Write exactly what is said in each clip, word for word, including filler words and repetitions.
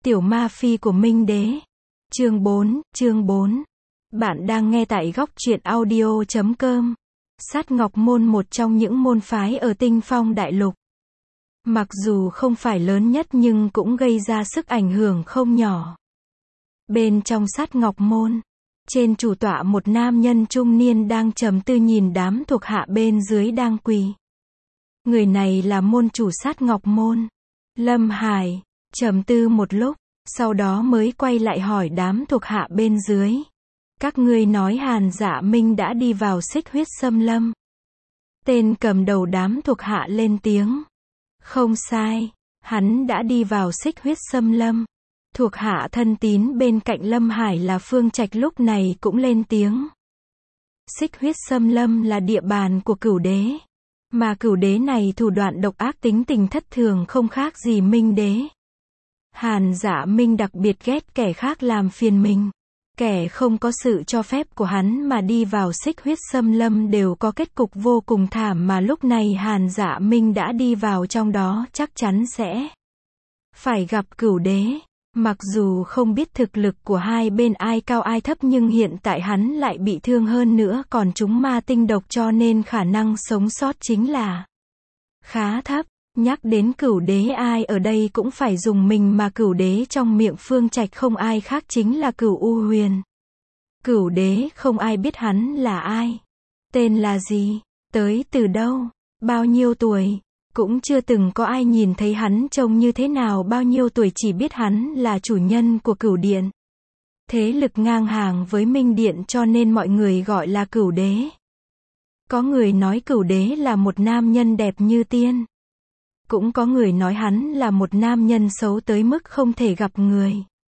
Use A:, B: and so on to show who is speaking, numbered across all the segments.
A: Tiểu Ma Phi của Minh Đế. Chương bốn, chương bốn. Bạn đang nghe tại góc truyện audio chấm com. Sát Ngọc Môn, một trong những môn phái ở Tinh Phong Đại Lục. Mặc dù không phải lớn nhất nhưng cũng gây ra sức ảnh hưởng không nhỏ. Bên trong Sát Ngọc Môn, trên chủ tọa một nam nhân trung niên đang trầm tư nhìn đám thuộc hạ bên dưới đang quỳ. Người này là môn chủ Sát Ngọc Môn, Lâm Hải. Trầm tư một lúc, sau đó mới quay lại hỏi đám thuộc hạ bên dưới. Các ngươi nói Hàn Dạ Minh đã đi vào Xích Huyết Xâm Lâm. Tên cầm đầu đám thuộc hạ lên tiếng. Không sai, hắn đã đi vào Xích Huyết Xâm Lâm. Thuộc hạ thân tín bên cạnh Lâm Hải là Phương Trạch lúc này cũng lên tiếng. Xích Huyết Xâm Lâm là địa bàn của Cửu Đế. Mà Cửu Đế này thủ đoạn độc ác, tính tình thất thường, không khác gì Minh Đế. Hàn Dạ Minh đặc biệt ghét kẻ khác làm phiền mình. Kẻ không có sự cho phép của hắn mà đi vào Xích Huyết Xâm Lâm đều có kết cục vô cùng thảm, mà lúc này Hàn Dạ Minh đã đi vào trong đó chắc chắn sẽ phải gặp Cửu Đế. Mặc dù không biết thực lực của hai bên ai cao ai thấp nhưng hiện tại hắn lại bị thương hơn nữa còn trúng ma tinh độc, cho nên khả năng sống sót chính là khá thấp. Nhắc đến Cửu Đế ai ở đây cũng phải dùng mình, mà Cửu Đế trong miệng Phương Trạch không ai khác chính là Cửu U Huyền. Cửu Đế không ai biết hắn là ai, tên là gì, tới từ đâu, bao nhiêu tuổi, cũng chưa từng có ai nhìn thấy hắn trông như thế nào, bao nhiêu tuổi, chỉ biết hắn là chủ nhân của Cửu Điện. Thế lực ngang hàng với Minh Điện cho nên mọi người gọi là Cửu Đế. Có người nói Cửu Đế là một nam nhân đẹp như tiên. Cũng có người nói hắn là một nam nhân xấu tới mức không thể gặp người.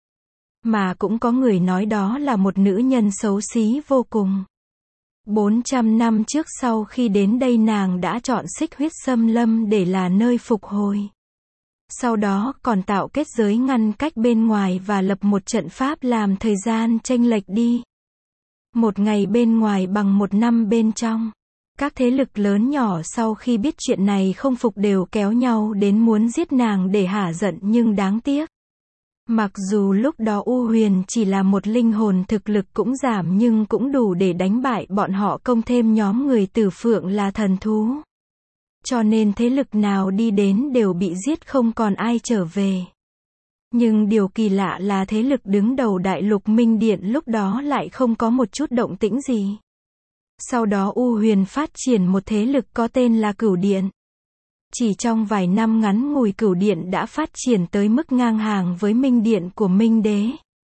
A: Mà cũng có người nói đó là một nữ nhân xấu xí vô cùng. bốn trăm năm trước sau khi đến đây nàng đã chọn Xích Huyết Xâm Lâm để là nơi phục hồi. Sau đó còn tạo kết giới ngăn cách bên ngoài và lập một trận pháp làm thời gian chênh lệch đi. Một ngày bên ngoài bằng một năm bên trong. Các thế lực lớn nhỏ sau khi biết chuyện này không phục đều kéo nhau đến muốn giết nàng để hả giận, nhưng đáng tiếc. Mặc dù lúc đó U Huyền chỉ là một linh hồn, thực lực cũng giảm nhưng cũng đủ để đánh bại bọn họ, công thêm nhóm người Tử Phượng là thần thú. Cho nên thế lực nào đi đến đều bị giết, không còn ai trở về. Nhưng điều kỳ lạ là thế lực đứng đầu đại lục Minh Điện lúc đó lại không có một chút động tĩnh gì. Sau đó U Huyền phát triển một thế lực có tên là Cửu Điện. Chỉ trong vài năm ngắn ngủi Cửu Điện đã phát triển tới mức ngang hàng với Minh Điện của Minh Đế.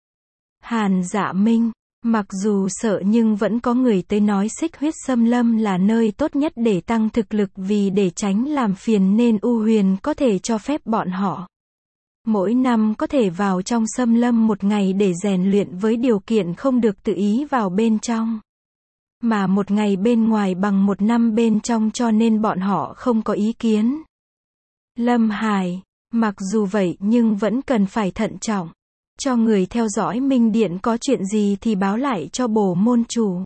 A: Hàn Dạ Minh, mặc dù sợ nhưng vẫn có người tới nói Xích Huyết Xâm Lâm là nơi tốt nhất để tăng thực lực, vì để tránh làm phiền nên U Huyền có thể cho phép bọn họ mỗi năm có thể vào trong xâm lâm một ngày để rèn luyện, với điều kiện không được tự ý vào bên trong. Mà một ngày bên ngoài bằng một năm bên trong, cho nên bọn họ không có ý kiến. Lâm Hải, mặc dù vậy nhưng vẫn cần phải thận trọng. Cho người theo dõi Minh Điện có chuyện gì thì báo lại cho bổ môn chủ.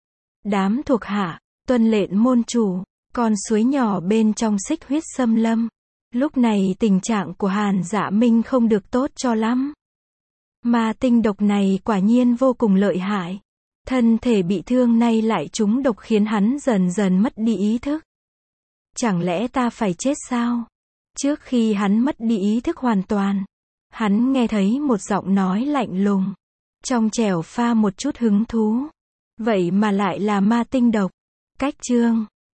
A: Đám thuộc hạ, tuân lệnh môn chủ. Con suối nhỏ bên trong Xích Huyết Xâm Lâm. Lúc này tình trạng của Hàn Dạ Minh không được tốt cho lắm. Mà tinh độc này quả nhiên vô cùng lợi hại. Thân thể bị thương nay lại trúng độc khiến hắn dần dần mất đi ý thức. Chẳng lẽ ta phải chết sao? Trước khi hắn mất đi ý thức hoàn toàn, hắn nghe thấy một giọng nói lạnh lùng, trong trẻo pha một chút hứng thú. Vậy mà lại là ma tinh độc. Cách chương